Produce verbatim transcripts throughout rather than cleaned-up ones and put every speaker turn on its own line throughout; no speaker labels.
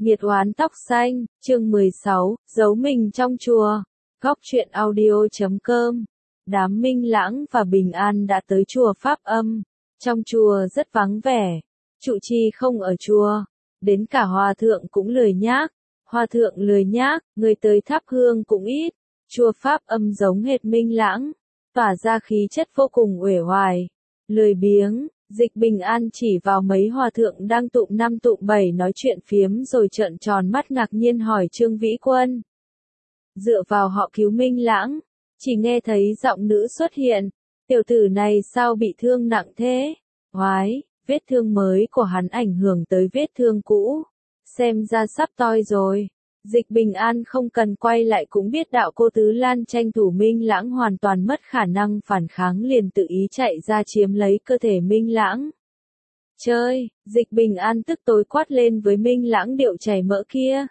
Nghiệt oán tóc xanh, chương mười sáu, giấu mình trong chùa. Góc truyện audio chấm com. Đám Minh Lãng và Bình An đã tới chùa Pháp Âm. Trong chùa rất vắng vẻ. Trụ trì không ở chùa. Đến cả hòa thượng cũng lười nhác. Hòa thượng lười nhác, người tới thắp hương cũng ít. Chùa Pháp Âm giống hệt Minh Lãng, tỏa ra khí chất vô cùng uể oải, lười biếng. Dịch Bình An chỉ vào mấy hòa thượng đang tụm năm tụm bảy nói chuyện phiếm rồi trợn tròn mắt ngạc nhiên hỏi Trương Vĩ Quân. Dựa vào họ cứu Minh Lãng, chỉ nghe thấy giọng nữ xuất hiện. Tiểu tử này sao bị thương nặng thế? Oái, vết thương mới của hắn ảnh hưởng tới vết thương cũ. Xem ra sắp toi rồi. Dịch Bình An không cần quay lại cũng biết đạo cô Tứ Lan tranh thủ Minh Lãng hoàn toàn mất khả năng phản kháng liền tự ý chạy ra chiếm lấy cơ thể Minh Lãng. Chơi, Dịch Bình An tức tối quát lên với Minh Lãng điệu chảy mỡ kia.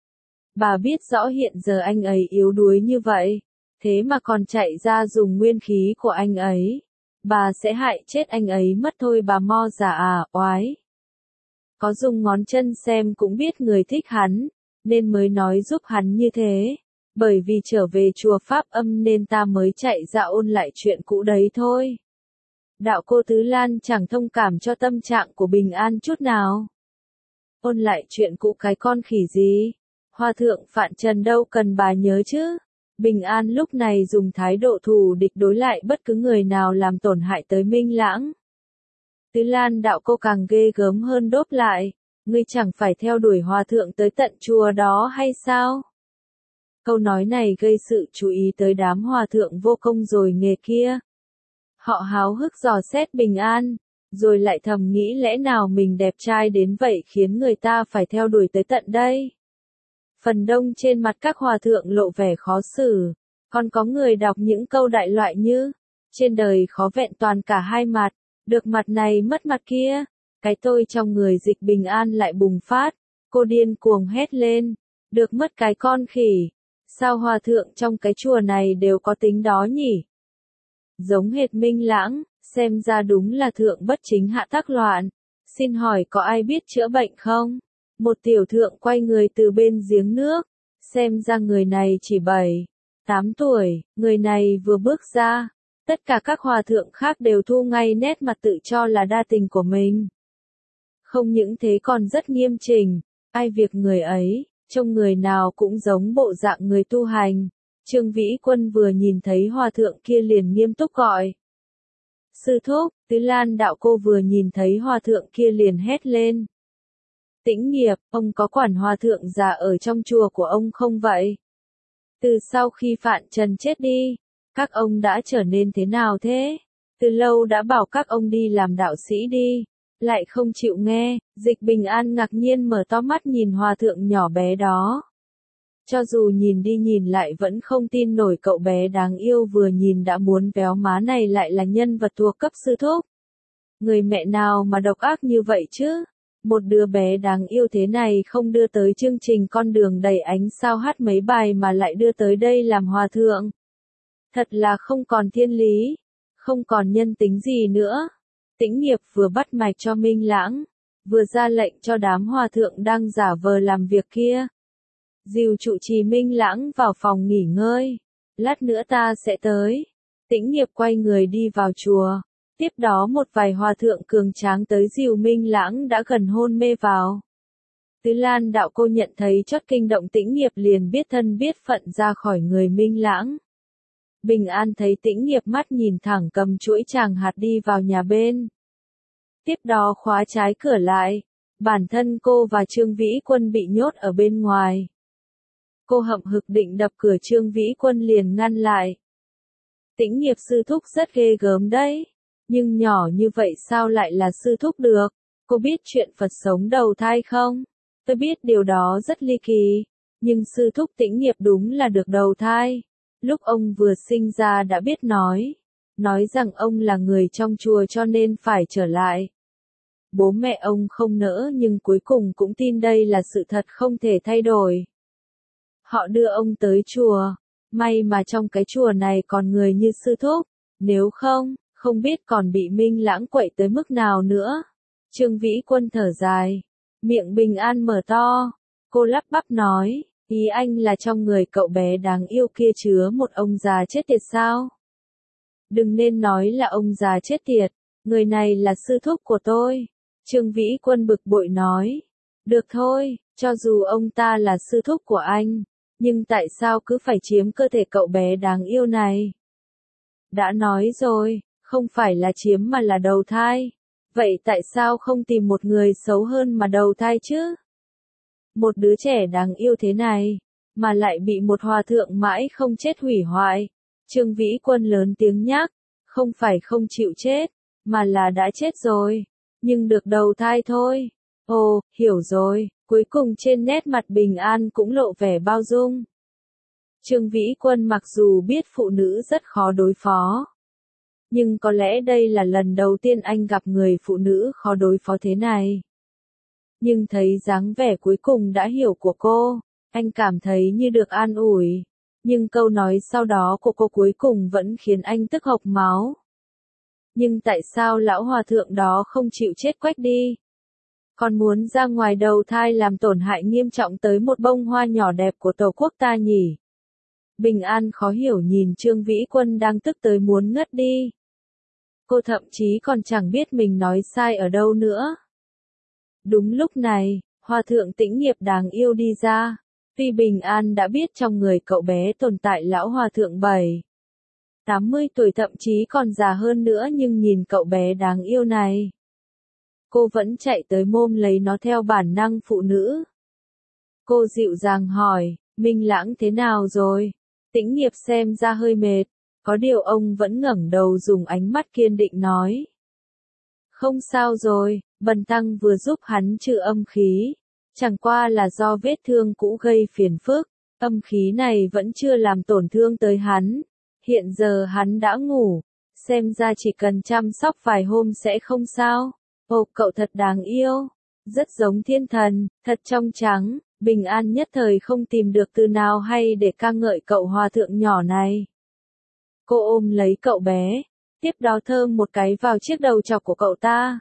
Bà biết rõ hiện giờ anh ấy yếu đuối như vậy, thế mà còn chạy ra dùng nguyên khí của anh ấy. Bà sẽ hại chết anh ấy mất thôi bà mo già à, oái. Có dùng ngón chân xem cũng biết người thích hắn, nên mới nói giúp hắn như thế. Bởi vì trở về chùa Pháp Âm nên ta mới chạy ra ôn lại chuyện cũ đấy thôi. Đạo cô Tứ Lan chẳng thông cảm cho tâm trạng của Bình An chút nào. Ôn lại chuyện cũ cái con khỉ gì? Hòa thượng Phạn Trần đâu cần bà nhớ chứ? Bình An lúc này dùng thái độ thù địch đối lại bất cứ người nào làm tổn hại tới Minh Lãng. Tứ Lan đạo cô càng ghê gớm hơn đốp lại. Ngươi chẳng phải theo đuổi hòa thượng tới tận chùa đó hay sao? Câu nói này gây sự chú ý tới đám hòa thượng vô công rồi nghề kia. Họ háo hức dò xét Bình An, rồi lại thầm nghĩ lẽ nào mình đẹp trai đến vậy khiến người ta phải theo đuổi tới tận đây. Phần đông trên mặt các hòa thượng lộ vẻ khó xử, còn có người đọc những câu đại loại như, trên đời khó vẹn toàn cả hai mặt, được mặt này mất mặt kia. Cái tôi trong người Dịch Bình An lại bùng phát, cô điên cuồng hét lên, được mất cái con khỉ, sao hòa thượng trong cái chùa này đều có tính đó nhỉ? Giống hệt Minh Lãng, xem ra đúng là thượng bất chính hạ tác loạn, xin hỏi có ai biết chữa bệnh không? Một tiểu thượng quay người từ bên giếng nước, xem ra người này chỉ bảy, tám tuổi, người này vừa bước ra, tất cả các hòa thượng khác đều thu ngay nét mặt tự cho là đa tình của mình. Không những thế còn rất nghiêm chỉnh, ai việc người ấy, trông người nào cũng giống bộ dạng người tu hành. Trương Vĩ Quân vừa nhìn thấy hòa thượng kia liền nghiêm túc gọi. Sư thúc, Tứ Lan đạo cô vừa nhìn thấy hòa thượng kia liền hét lên. Tĩnh nghiệp, ông có quản hòa thượng già ở trong chùa của ông không vậy? Từ sau khi Phạn Trần chết đi, các ông đã trở nên thế nào thế? Từ lâu đã bảo các ông đi làm đạo sĩ đi. Lại không chịu nghe, Dịch Bình An ngạc nhiên mở to mắt nhìn hòa thượng nhỏ bé đó. Cho dù nhìn đi nhìn lại vẫn không tin nổi cậu bé đáng yêu vừa nhìn đã muốn véo má này lại là nhân vật thuộc cấp sư thúc. Người mẹ nào mà độc ác như vậy chứ? Một đứa bé đáng yêu thế này không đưa tới chương trình con đường đầy ánh sao hát mấy bài mà lại đưa tới đây làm hòa thượng. Thật là không còn thiên lý, không còn nhân tính gì nữa. Tĩnh nghiệp vừa bắt mạch cho Minh Lãng, vừa ra lệnh cho đám hòa thượng đang giả vờ làm việc kia. Dìu trụ trì Minh Lãng vào phòng nghỉ ngơi, lát nữa ta sẽ tới. Tĩnh nghiệp quay người đi vào chùa, tiếp đó một vài hòa thượng cường tráng tới dìu Minh Lãng đã gần hôn mê vào. Tứ Lan đạo cô nhận thấy chót kinh động Tĩnh nghiệp liền biết thân biết phận ra khỏi người Minh Lãng. Bình An thấy Tĩnh nghiệp mắt nhìn thẳng cầm chuỗi tràng hạt đi vào nhà bên. Tiếp đó khóa trái cửa lại, bản thân cô và Trương Vĩ Quân bị nhốt ở bên ngoài. Cô hậm hực định đập cửa Trương Vĩ Quân liền ngăn lại. Tĩnh nghiệp sư thúc rất ghê gớm đấy, nhưng nhỏ như vậy sao lại là sư thúc được? Cô biết chuyện Phật sống đầu thai không? Tôi biết điều đó rất ly kỳ, nhưng sư thúc Tĩnh nghiệp đúng là được đầu thai. Lúc ông vừa sinh ra đã biết nói, nói rằng ông là người trong chùa cho nên phải trở lại. Bố mẹ ông không nỡ nhưng cuối cùng cũng tin đây là sự thật không thể thay đổi. Họ đưa ông tới chùa, may mà trong cái chùa này còn người như sư thúc, nếu không, không biết còn bị Minh Lãng quậy tới mức nào nữa. Trương Vĩ Quân thở dài, miệng Bình An mở to, Cô lắp bắp nói, ý anh là trong người cậu bé đáng yêu kia chứa một ông già chết tiệt sao? Đừng nên nói là ông già chết tiệt, người này là sư thúc của tôi. Trương Vĩ Quân bực bội nói, được thôi, cho dù ông ta là sư thúc của anh, nhưng tại sao cứ phải chiếm cơ thể cậu bé đáng yêu này? Đã nói rồi, không phải là chiếm mà là đầu thai. Vậy tại sao không tìm một người xấu hơn mà đầu thai chứ? Một đứa trẻ đáng yêu thế này, mà lại bị một hòa thượng mãi không chết hủy hoại. Trương Vĩ Quân lớn tiếng nhắc, không phải không chịu chết, mà là đã chết rồi, nhưng được đầu thai thôi. Ồ, hiểu rồi, cuối cùng trên nét mặt Bình An cũng lộ vẻ bao dung. Trương Vĩ Quân mặc dù biết phụ nữ rất khó đối phó, nhưng có lẽ đây là lần đầu tiên anh gặp người phụ nữ khó đối phó thế này. Nhưng thấy dáng vẻ cuối cùng đã hiểu của cô, anh cảm thấy như được an ủi. Nhưng câu nói sau đó của cô cuối cùng vẫn khiến anh tức hộc máu. Nhưng tại sao lão hòa thượng đó không chịu chết quách đi? Còn muốn ra ngoài đầu thai làm tổn hại nghiêm trọng tới một bông hoa nhỏ đẹp của tổ quốc ta nhỉ? Bình An khó hiểu nhìn Trương Vĩ Quân đang tức tới muốn ngất đi. Cô thậm chí còn chẳng biết mình nói sai ở đâu nữa. Đúng lúc này, hòa thượng Tĩnh Nghiệp đáng yêu đi ra. Tuy Bình An đã biết trong người cậu bé tồn tại lão hòa thượng bảy, tám mươi tuổi thậm chí còn già hơn nữa, nhưng nhìn cậu bé đáng yêu này, cô vẫn chạy tới môm lấy nó theo bản năng phụ nữ. Cô dịu dàng hỏi, Minh Lãng thế nào rồi? Tĩnh Nghiệp xem ra hơi mệt, có điều ông vẫn ngẩng đầu dùng ánh mắt kiên định nói. Không sao rồi, Bần Tăng vừa giúp hắn trừ âm khí. Chẳng qua là do vết thương cũ gây phiền phức, âm khí này vẫn chưa làm tổn thương tới hắn. Hiện giờ hắn đã ngủ, xem ra chỉ cần chăm sóc vài hôm sẽ không sao. Ồ, cậu thật đáng yêu, rất giống thiên thần, thật trong trắng. Bình An nhất thời không tìm được từ nào hay để ca ngợi cậu hòa thượng nhỏ này. Cô ôm lấy cậu bé, tiếp đó thơm một cái vào chiếc đầu chọc của cậu ta.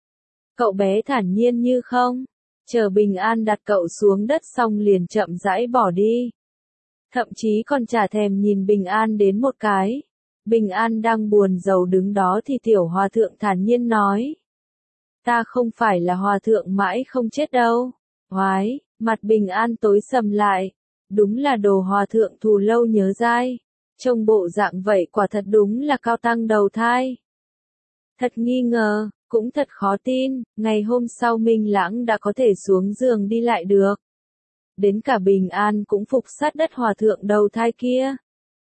Cậu bé thản nhiên như không. Chờ Bình An đặt cậu xuống đất xong liền chậm rãi bỏ đi. Thậm chí còn chả thèm nhìn Bình An đến một cái. Bình An đang buồn rầu đứng đó thì tiểu hòa thượng thản nhiên nói. Ta không phải là hòa thượng mãi không chết đâu. Hoái, mặt Bình An tối sầm lại. Đúng là đồ hòa thượng thù lâu nhớ dai. Trông bộ dạng vậy quả thật đúng là cao tăng đầu thai. Thật nghi ngờ. Cũng thật khó tin, ngày hôm sau Minh Lãng đã có thể xuống giường đi lại được. Đến cả Bình An cũng phục sát đất hòa thượng đầu thai kia.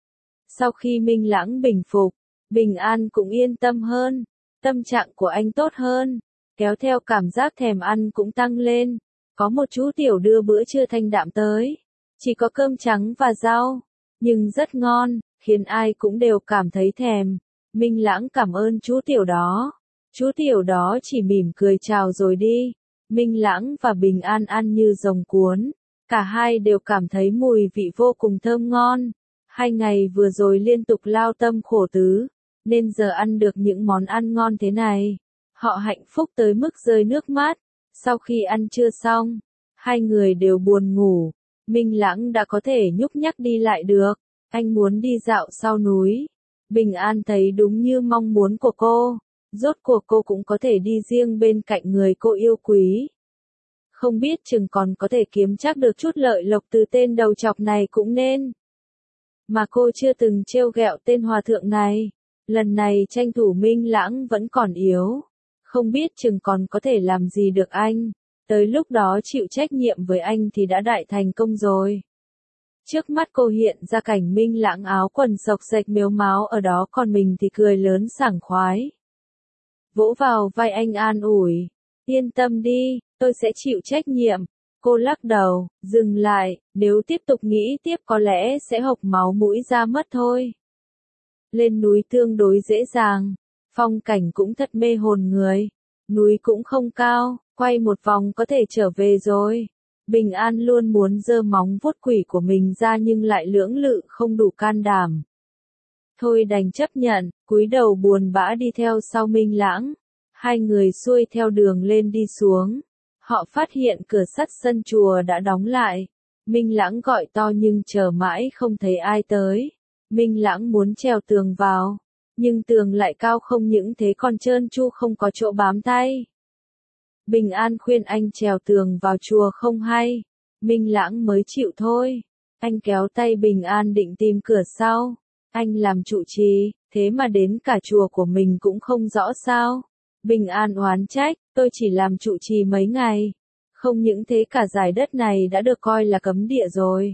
Sau khi Minh Lãng bình phục, Bình An cũng yên tâm hơn, tâm trạng của anh tốt hơn, kéo theo cảm giác thèm ăn cũng tăng lên. Có một chú tiểu đưa bữa trưa thanh đạm tới, chỉ có cơm trắng và rau, nhưng rất ngon, khiến ai cũng đều cảm thấy thèm. Minh Lãng cảm ơn chú tiểu đó. Chú tiểu đó chỉ mỉm cười chào rồi đi. Minh Lãng và Bình An ăn như rồng cuốn. Cả hai đều cảm thấy mùi vị vô cùng thơm ngon. Hai ngày vừa rồi liên tục lao tâm khổ tứ, nên giờ ăn được những món ăn ngon thế này. Họ hạnh phúc tới mức rơi nước mắt. Sau khi ăn trưa xong, hai người đều buồn ngủ. Minh Lãng đã có thể nhúc nhắc đi lại được. Anh muốn đi dạo sau núi. Bình An thấy đúng như mong muốn của cô. Rốt cuộc cô cũng có thể đi riêng bên cạnh người cô yêu quý. Không biết chừng còn có thể kiếm chắc được chút lợi lộc từ tên đầu chọc này cũng nên. Mà cô chưa từng trêu ghẹo tên hòa thượng này. Lần này tranh thủ Minh Lãng vẫn còn yếu. Không biết chừng còn có thể làm gì được anh. Tới lúc đó chịu trách nhiệm với anh thì đã đại thành công rồi. Trước mắt cô hiện ra cảnh Minh Lãng áo quần xộc xệch mếu máo ở đó, còn mình thì cười lớn sảng khoái. Vỗ vào vai anh an ủi. Yên tâm đi, tôi sẽ chịu trách nhiệm. Cô lắc đầu, dừng lại, nếu tiếp tục nghĩ tiếp có lẽ sẽ hộc máu mũi ra mất thôi. Lên núi tương đối dễ dàng, phong cảnh cũng thật mê hồn người. Núi cũng không cao, quay một vòng có thể trở về rồi. Bình An luôn muốn giơ móng vuốt quỷ của mình ra nhưng lại lưỡng lự không đủ can đảm. Thôi đành chấp nhận, cúi đầu buồn bã đi theo sau Minh Lãng. Hai người xuôi theo đường lên đi xuống. Họ phát hiện cửa sắt sân chùa đã đóng lại. Minh Lãng gọi to nhưng chờ mãi không thấy ai tới. Minh Lãng muốn trèo tường vào, nhưng tường lại cao không những thế còn trơn tru không có chỗ bám tay. Bình An khuyên anh trèo tường vào chùa không hay. Minh Lãng mới chịu thôi. Anh kéo tay Bình An định tìm cửa sau. Anh làm trụ trì, thế mà đến cả chùa của mình cũng không rõ sao. Bình An oán trách, tôi chỉ làm trụ trì mấy ngày. Không những thế cả giải đất này đã được coi là cấm địa rồi.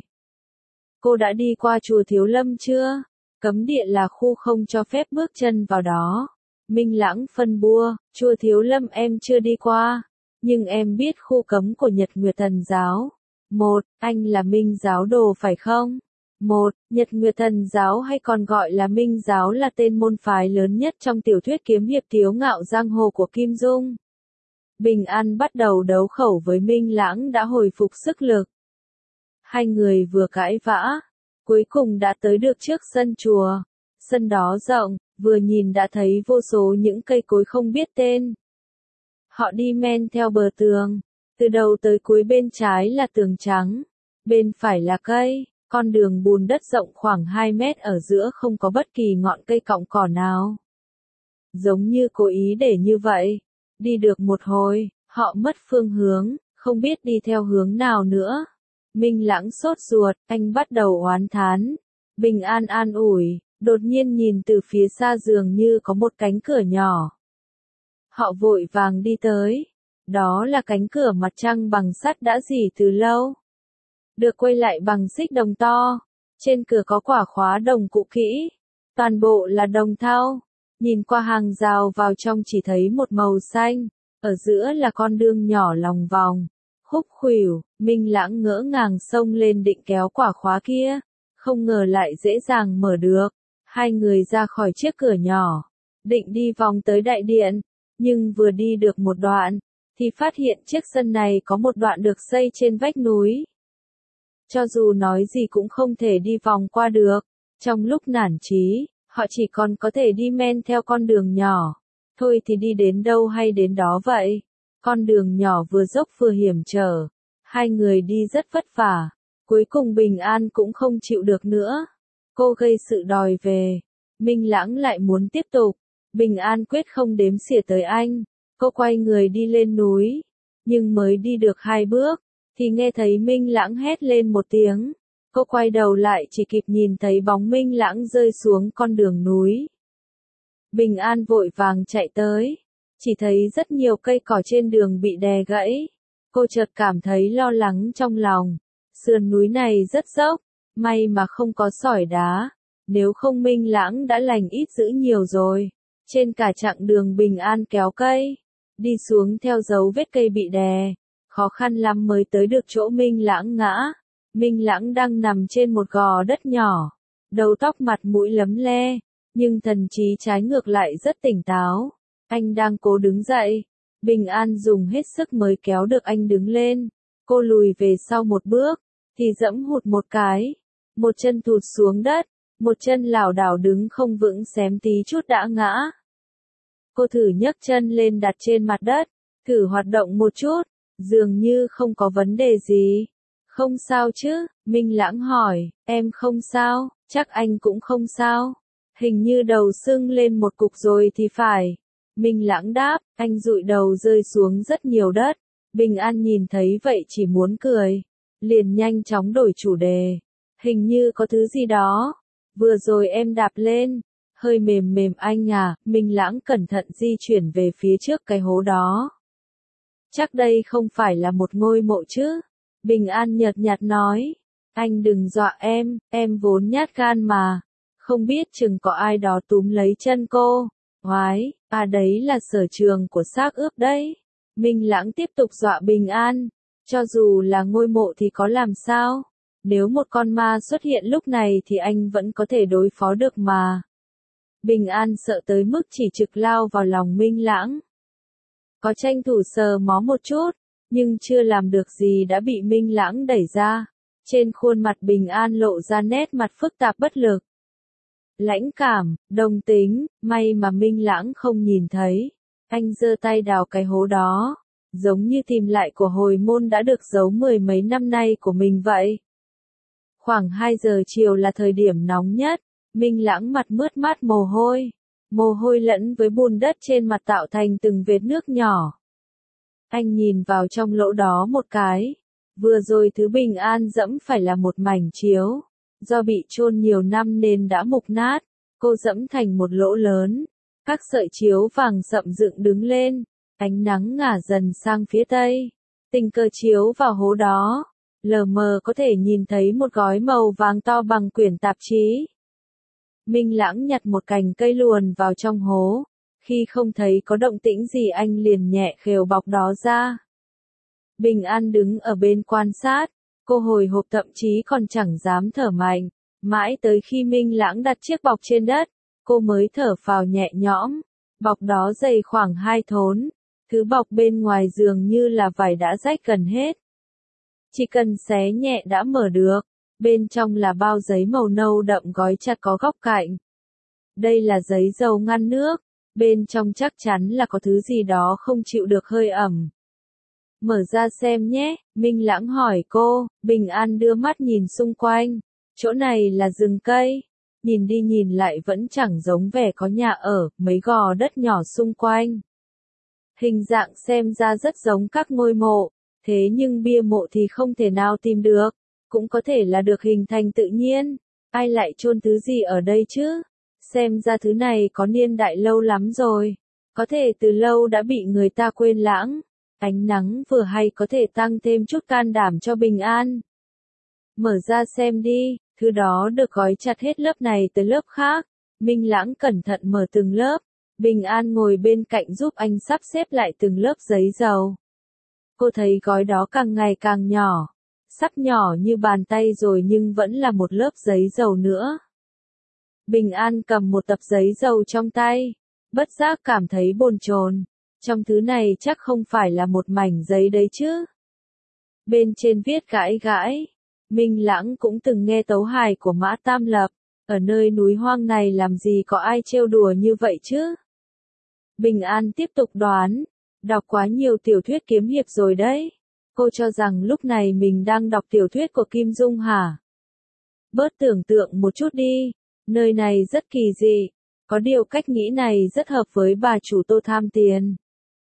Cô đã đi qua chùa Thiếu Lâm chưa? Cấm địa là khu không cho phép bước chân vào đó. Minh Lãng phân bua, chùa Thiếu Lâm em chưa đi qua. Nhưng em biết khu cấm của Nhật Nguyệt Thần Giáo. Một, anh là Minh giáo đồ phải không? Một, Nhật Nguyệt Thần Giáo hay còn gọi là Minh giáo là tên môn phái lớn nhất trong tiểu thuyết kiếm hiệp Tiếu Ngạo Giang Hồ của Kim Dung. Bình An bắt đầu đấu khẩu với Minh Lãng đã hồi phục sức lực. Hai người vừa cãi vã, cuối cùng đã tới được trước sân chùa. Sân đó rộng, vừa nhìn đã thấy vô số những cây cối không biết tên. Họ đi men theo bờ tường, từ đầu tới cuối bên trái là tường trắng, bên phải là cây, con đường bùn đất rộng khoảng hai mét ở giữa không có bất kỳ ngọn cây cọng cỏ nào. Giống như cố ý để như vậy. Đi được một hồi, họ mất phương hướng, không biết đi theo hướng nào nữa. Minh Lãng sốt ruột, anh bắt đầu oán thán. Bình An an ủi, đột nhiên nhìn từ phía xa dường như có một cánh cửa nhỏ. Họ vội vàng đi tới. Đó là cánh cửa mặt trăng bằng sắt đã rỉ từ lâu. Được quay lại bằng xích đồng to. Trên cửa có quả khóa đồng cũ kỹ. Toàn bộ là đồng thau. Nhìn qua hàng rào vào trong chỉ thấy một màu xanh. Ở giữa là con đường nhỏ lòng vòng. Khúc khuỷu, Minh Lãng ngỡ ngàng xông lên định kéo quả khóa kia. Không ngờ lại dễ dàng mở được. Hai người ra khỏi chiếc cửa nhỏ. Định đi vòng tới đại điện. Nhưng vừa đi được một đoạn, thì phát hiện chiếc sân này có một đoạn được xây trên vách núi. Cho dù nói gì cũng không thể đi vòng qua được. Trong lúc nản chí, họ chỉ còn có thể đi men theo con đường nhỏ. Thôi thì đi đến đâu hay đến đó vậy. Con đường nhỏ vừa dốc vừa hiểm trở. Hai người đi rất vất vả. Cuối cùng Bình An cũng không chịu được nữa. Cô gây sự đòi về. Minh Lãng lại muốn tiếp tục. Bình An quyết không đếm xỉa tới anh. Cô quay người đi lên núi. Nhưng mới đi được hai bước, thì nghe thấy Minh Lãng hét lên một tiếng. Cô quay đầu lại chỉ kịp nhìn thấy bóng Minh Lãng rơi xuống con đường núi. Bình An vội vàng chạy tới. Chỉ thấy rất nhiều cây cỏ trên đường bị đè gãy. Cô chợt cảm thấy lo lắng trong lòng. Sườn núi này rất dốc. May mà không có sỏi đá. Nếu không Minh Lãng đã lành ít dữ nhiều rồi. Trên cả chặng đường Bình An kéo cây. Đi xuống theo dấu vết cây bị đè. Khó khăn lắm mới tới được chỗ Minh Lãng ngã. Minh Lãng đang nằm trên một gò đất nhỏ. Đầu tóc mặt mũi lấm le. Nhưng thần trí trái ngược lại rất tỉnh táo. Anh đang cố đứng dậy. Bình An dùng hết sức mới kéo được anh đứng lên. Cô lùi về sau một bước. Thì dẫm hụt một cái. Một chân thụt xuống đất. Một chân lảo đảo đứng không vững xém tí chút đã ngã. Cô thử nhấc chân lên đặt trên mặt đất. Thử hoạt động một chút. Dường như không có vấn đề gì. Không sao chứ? Minh Lãng hỏi. Em không sao, chắc anh cũng không sao. Hình như đầu sưng lên một cục rồi thì phải. Minh Lãng đáp, anh dụi đầu rơi xuống rất nhiều đất. Bình An nhìn thấy vậy chỉ muốn cười. Liền nhanh chóng đổi chủ đề. Hình như có thứ gì đó. Vừa rồi em đạp lên. Hơi mềm mềm anh à. Minh Lãng cẩn thận di chuyển về phía trước cái hố đó. Chắc đây không phải là một ngôi mộ chứ. Bình An nhợt nhạt nói. Anh đừng dọa em, em vốn nhát gan mà. Không biết chừng có ai đó túm lấy chân cô. Oái, à đấy là sở trường của xác ướp đấy. Minh Lãng tiếp tục dọa Bình An. Cho dù là ngôi mộ thì có làm sao? Nếu một con ma xuất hiện lúc này thì anh vẫn có thể đối phó được mà. Bình An sợ tới mức chỉ trực lao vào lòng Minh Lãng. Có tranh thủ sờ mó một chút, nhưng chưa làm được gì đã bị Minh Lãng đẩy ra. Trên khuôn mặt Bình An lộ ra nét mặt phức tạp bất lực. Lãnh cảm, đồng tính, may mà Minh Lãng không nhìn thấy. Anh giơ tay đào cái hố đó. giống như tìm lại của hồi môn đã được giấu mười mấy năm nay của mình vậy. Khoảng hai giờ chiều là thời điểm nóng nhất, Minh Lãng mặt mướt mát mồ hôi. Mồ hôi lẫn với bùn đất trên mặt tạo thành từng vệt nước nhỏ. Anh nhìn vào trong lỗ đó một cái. Vừa rồi thứ Bình An dẫm phải là một mảnh chiếu. Do bị chôn nhiều năm nên đã mục nát. Cô dẫm thành một lỗ lớn. Các sợi chiếu vàng sậm dựng đứng lên. Ánh nắng ngả dần sang phía tây. Tình cờ chiếu vào hố đó. Lờ mờ có thể nhìn thấy một gói màu vàng to bằng quyển tạp chí. Minh Lãng nhặt một cành cây luồn vào trong hố. Khi không thấy có động tĩnh gì anh liền nhẹ khều bọc đó ra. Bình An đứng ở bên quan sát. Cô hồi hộp thậm chí còn chẳng dám thở mạnh. Mãi tới khi Minh Lãng đặt chiếc bọc trên đất, cô mới thở phào nhẹ nhõm. Bọc đó dày khoảng hai thốn. Thứ bọc bên ngoài dường như là vải đã rách gần hết. Chỉ cần xé nhẹ đã mở được. Bên trong là bao giấy màu nâu đậm gói chặt có góc cạnh. Đây là giấy dầu ngăn nước. Bên trong chắc chắn là có thứ gì đó không chịu được hơi ẩm. Mở ra xem nhé, Minh Lãng hỏi cô. Bình An đưa mắt nhìn xung quanh. Chỗ này là rừng cây. Nhìn đi nhìn lại vẫn chẳng giống vẻ có nhà ở, mấy gò đất nhỏ xung quanh. Hình dạng xem ra rất giống các ngôi mộ. Thế nhưng bia mộ thì không thể nào tìm được. Cũng có thể là được hình thành tự nhiên. Ai lại chôn thứ gì ở đây chứ? Xem ra thứ này có niên đại lâu lắm rồi. Có thể từ lâu đã bị người ta quên lãng. Ánh nắng vừa hay có thể tăng thêm chút can đảm cho Bình An. Mở ra xem đi, thứ đó được gói chặt hết lớp này tới lớp khác. Minh Lãng cẩn thận mở từng lớp. Bình An ngồi bên cạnh giúp anh sắp xếp lại từng lớp giấy dầu. Cô thấy gói đó càng ngày càng nhỏ. Sắp nhỏ như bàn tay rồi nhưng vẫn là một lớp giấy dầu nữa. Bình An cầm một tập giấy dầu trong tay. Bất giác cảm thấy bồn chồn. Trong thứ này chắc không phải là một mảnh giấy đấy chứ. Bên trên viết gãi gãi. Minh Lãng cũng từng nghe tấu hài của Mã Tam Lập. Ở nơi núi hoang này làm gì có ai trêu đùa như vậy chứ? Bình An tiếp tục đoán. Đọc quá nhiều tiểu thuyết kiếm hiệp rồi đấy. Cô cho rằng lúc này mình đang đọc tiểu thuyết của Kim Dung hả? Bớt tưởng tượng một chút đi. Nơi này rất kỳ dị. Có điều cách nghĩ này rất hợp với bà chủ Tô tham tiền.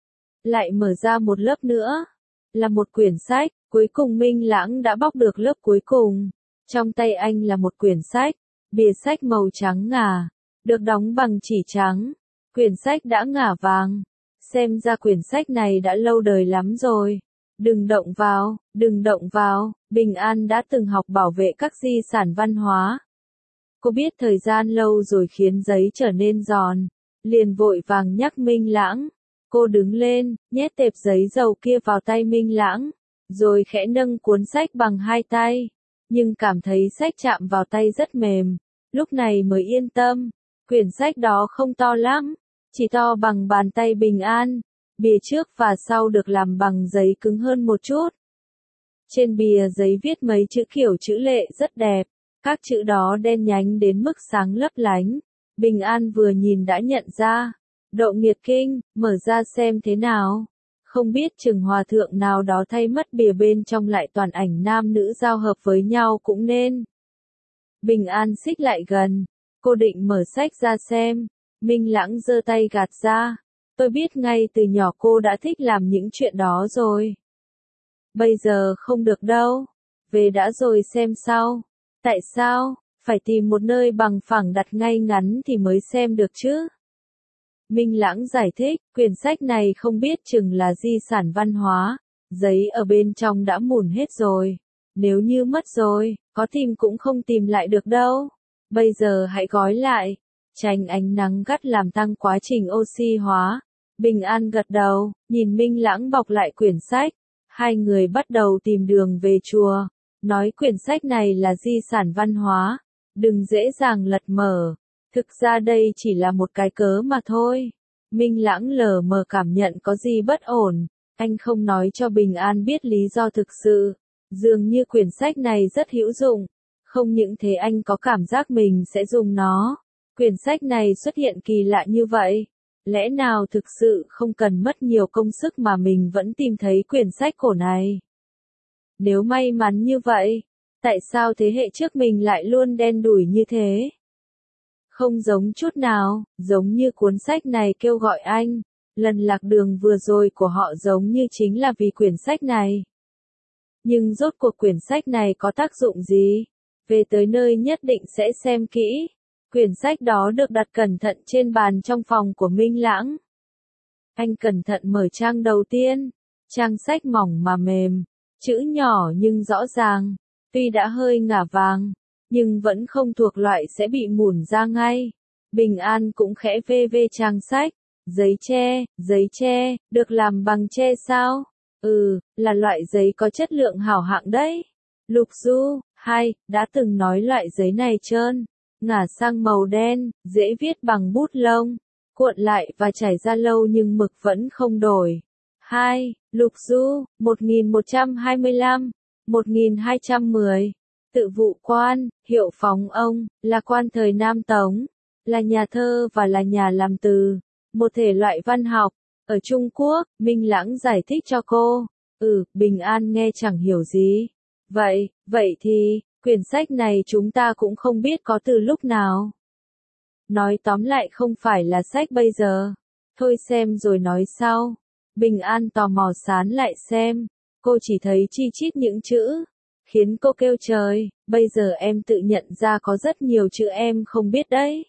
Lại mở ra một lớp nữa. Là một quyển sách. Cuối cùng Minh Lãng đã bóc được lớp cuối cùng. Trong tay anh là một quyển sách. Bìa sách màu trắng ngà. Được đóng bằng chỉ trắng. Quyển sách đã ngả vàng. Xem ra quyển sách này đã lâu đời lắm rồi. Đừng động vào, đừng động vào. Bình An đã từng học bảo vệ các di sản văn hóa. Cô biết thời gian lâu rồi khiến giấy trở nên giòn. Liền vội vàng nhắc Minh Lãng. Cô đứng lên, nhét tệp giấy dầu kia vào tay Minh Lãng. Rồi khẽ nâng cuốn sách bằng hai tay. Nhưng cảm thấy sách chạm vào tay rất mềm. Lúc này mới yên tâm. Quyển sách đó không to lắm. Chỉ to bằng bàn tay Bình An. Bìa trước và sau được làm bằng giấy cứng hơn một chút. Trên bìa giấy viết mấy chữ kiểu chữ lệ rất đẹp. Các chữ đó đen nhánh đến mức sáng lấp lánh. Bình An vừa nhìn đã nhận ra. Độ nghiệt kinh, mở ra xem thế nào. Không biết chừng hòa thượng nào đó thay mất bìa bên trong lại toàn ảnh nam nữ giao hợp với nhau cũng nên. Bình An xích lại gần. Cô định mở sách ra xem. Minh Lãng giơ tay gạt ra. Tôi biết ngay từ nhỏ cô đã thích làm những chuyện đó rồi. Bây giờ không được đâu. Về đã rồi xem sau. Tại sao? Phải tìm một nơi bằng phẳng đặt ngay ngắn thì mới xem được chứ. Minh Lãng giải thích, quyển sách này không biết chừng là di sản văn hóa. Giấy ở bên trong đã mủn hết rồi. Nếu như mất rồi, có tìm cũng không tìm lại được đâu. Bây giờ hãy gói lại. Tránh ánh nắng gắt làm tăng quá trình oxy hóa. Bình An gật đầu, nhìn Minh Lãng bọc lại quyển sách. Hai người bắt đầu tìm đường về chùa. Nói quyển sách này là di sản văn hóa. Đừng dễ dàng lật mở. Thực ra đây chỉ là một cái cớ mà thôi. Minh Lãng lờ mờ cảm nhận có gì bất ổn. Anh không nói cho Bình An biết lý do thực sự. Dường như quyển sách này rất hữu dụng. Không những thế anh có cảm giác mình sẽ dùng nó. Quyển sách này xuất hiện kỳ lạ như vậy. Lẽ nào thực sự không cần mất nhiều công sức mà mình vẫn tìm thấy quyển sách cổ này? Nếu may mắn như vậy, tại sao thế hệ trước mình lại luôn đen đủi như thế? Không giống chút nào, giống như cuốn sách này kêu gọi anh. Lần lạc đường vừa rồi của họ giống như chính là vì quyển sách này. Nhưng rốt cuộc quyển sách này có tác dụng gì? Về tới nơi nhất định sẽ xem kỹ. Quyển sách đó được đặt cẩn thận trên bàn trong phòng của Minh Lãng. Anh cẩn thận mở trang đầu tiên. Trang sách mỏng mà mềm, chữ nhỏ nhưng rõ ràng. Tuy đã hơi ngả vàng, nhưng vẫn không thuộc loại sẽ bị mủn ra ngay. Bình An cũng khẽ vê vê trang sách. Giấy tre, giấy tre, được làm bằng tre sao? Ừ, là loại giấy có chất lượng hảo hạng đấy. Lục Du, hai, đã từng nói loại giấy này trơn, ngả sang màu đen, dễ viết bằng bút lông, cuộn lại và chảy ra lâu nhưng mực vẫn không đổi. hai. Lục Du, một nghìn một trăm hai mươi lăm, một nghìn hai trăm mười. Tự vụ quan, hiệu phóng ông, là quan thời Nam Tống, là nhà thơ và là nhà làm từ. Một thể loại văn học, ở Trung Quốc, Minh Lãng giải thích cho cô. Ừ, Bình An nghe chẳng hiểu gì. Vậy, vậy thì, quyển sách này chúng ta cũng không biết có từ lúc nào. Nói tóm lại không phải là sách bây giờ. Thôi xem rồi nói sau. Bình An tò mò sán lại xem. Cô chỉ thấy chi chít những chữ. Khiến cô kêu trời, bây giờ em tự nhận ra có rất nhiều chữ em không biết đấy.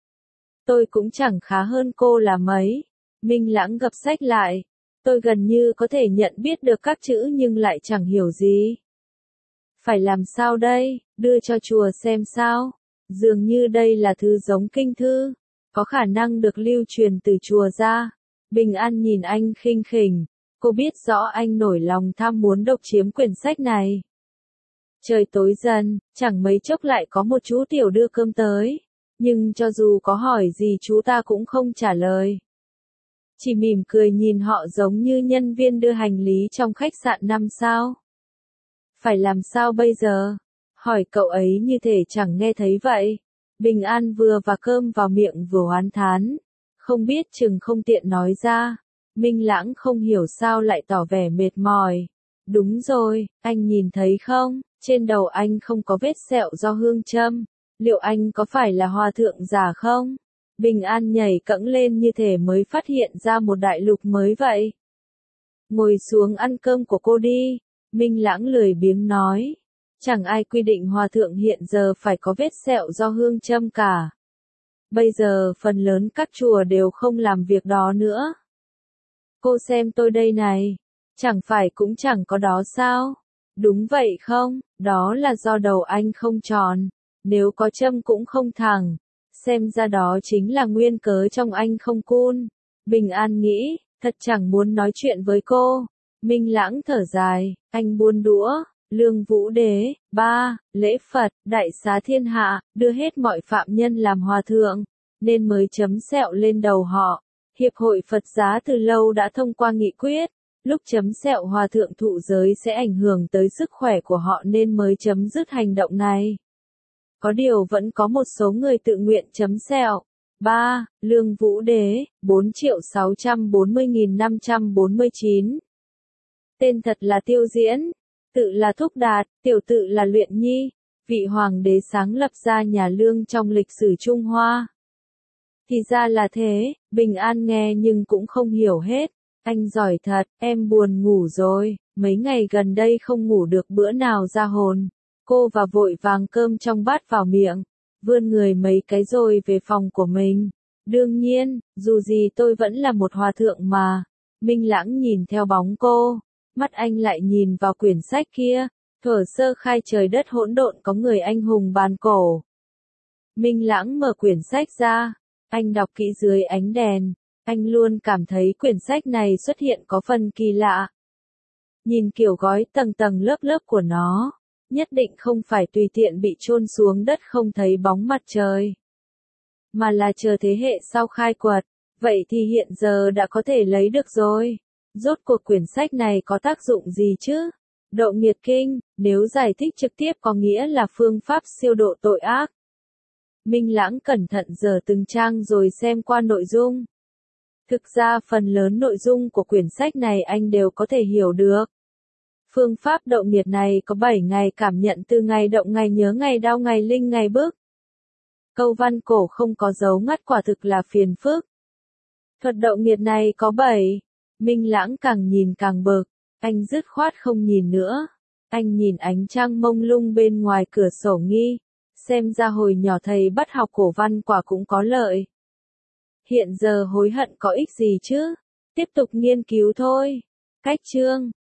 Tôi cũng chẳng khá hơn cô là mấy. Minh Lãng gập sách lại. Tôi gần như có thể nhận biết được các chữ nhưng lại chẳng hiểu gì. Phải làm sao đây, đưa cho chùa xem sao. Dường như đây là thứ giống kinh thư, có khả năng được lưu truyền từ chùa ra. Bình An nhìn anh khinh khỉnh. Cô biết rõ anh nổi lòng tham muốn độc chiếm quyển sách này. Trời tối dần, chẳng mấy chốc lại có một chú tiểu đưa cơm tới. Nhưng cho dù có hỏi gì chú ta cũng không trả lời. Chỉ mỉm cười nhìn họ giống như nhân viên đưa hành lý trong khách sạn năm sao. Phải làm sao bây giờ? Hỏi cậu ấy như thể chẳng nghe thấy vậy. Bình An vừa và cơm vào miệng vừa oán thán. Không biết chừng không tiện nói ra. Minh Lãng không hiểu sao lại tỏ vẻ mệt mỏi. Đúng rồi, anh nhìn thấy không? Trên đầu anh không có vết sẹo do hương châm. Liệu anh có phải là hòa thượng giả không? Bình An nhảy cẫng lên như thể mới phát hiện ra một đại lục mới vậy. Ngồi xuống ăn cơm của cô đi. Minh Lãng lười biếng nói. Chẳng ai quy định hòa thượng hiện giờ phải có vết sẹo do hương châm cả. Bây giờ phần lớn các chùa đều không làm việc đó nữa. Cô xem tôi đây này. Chẳng phải cũng chẳng có đó sao? Đúng vậy không? Đó là do đầu anh không tròn. Nếu có châm cũng không thẳng. Xem ra đó chính là nguyên cớ trong anh không cool. Bình An nghĩ, thật chẳng muốn nói chuyện với cô. Minh Lãng thở dài, anh buôn đũa. Lương Vũ Đế, ba, lễ Phật, đại xá thiên hạ, đưa hết mọi phạm nhân làm hòa thượng, nên mới chấm sẹo lên đầu họ. Hiệp hội Phật giáo từ lâu đã thông qua nghị quyết, lúc chấm sẹo hòa thượng thụ giới sẽ ảnh hưởng tới sức khỏe của họ nên mới chấm dứt hành động này. Có điều vẫn có một số người tự nguyện chấm sẹo. ba. Lương Vũ Đế, bốn triệu sáu trăm bốn mươi nghìn năm trăm bốn mươi chín. Tên thật là Tiêu Diễn, tự là Thúc Đạt, tiểu tự là Luyện Nhi, vị hoàng đế sáng lập ra nhà Lương trong lịch sử Trung Hoa. Thì ra là thế, Bình An nghe nhưng cũng không hiểu hết. Anh giỏi thật, em buồn ngủ rồi, mấy ngày gần đây không ngủ được bữa nào ra hồn. Cô và vội vàng cơm trong bát vào miệng, vươn người mấy cái rồi về phòng của mình. Đương nhiên, dù gì tôi vẫn là một hòa thượng mà. Minh Lãng nhìn theo bóng cô, mắt anh lại nhìn vào quyển sách kia, thuở sơ khai trời đất hỗn độn có người anh hùng bàn cổ. Minh Lãng mở quyển sách ra, anh đọc kỹ dưới ánh đèn, anh luôn cảm thấy quyển sách này xuất hiện có phần kỳ lạ. Nhìn kiểu gói tầng tầng lớp lớp của nó, nhất định không phải tùy tiện bị chôn xuống đất không thấy bóng mặt trời, mà là chờ thế hệ sau khai quật. Vậy thì hiện giờ đã có thể lấy được rồi. Rốt cuộc quyển sách này có tác dụng gì chứ? Độ nghiệt kinh, nếu giải thích trực tiếp có nghĩa là phương pháp siêu độ tội ác. Minh Lãng cẩn thận dở từng trang rồi xem qua nội dung. Thực ra phần lớn nội dung của quyển sách này anh đều có thể hiểu được. Phương pháp động nhiệt này có bảy ngày cảm nhận từ ngày động ngày nhớ ngày đau ngày linh ngày bức. Câu văn cổ không có dấu ngắt quả thực là phiền phức. Thuật động nhiệt này có bảy. Minh Lãng càng nhìn càng bực, anh dứt khoát không nhìn nữa. Anh nhìn ánh trăng mông lung bên ngoài cửa sổ nghi, xem ra hồi nhỏ thầy bắt học cổ văn quả cũng có lợi. Hiện giờ hối hận có ích gì chứ, tiếp tục nghiên cứu thôi. Cách chương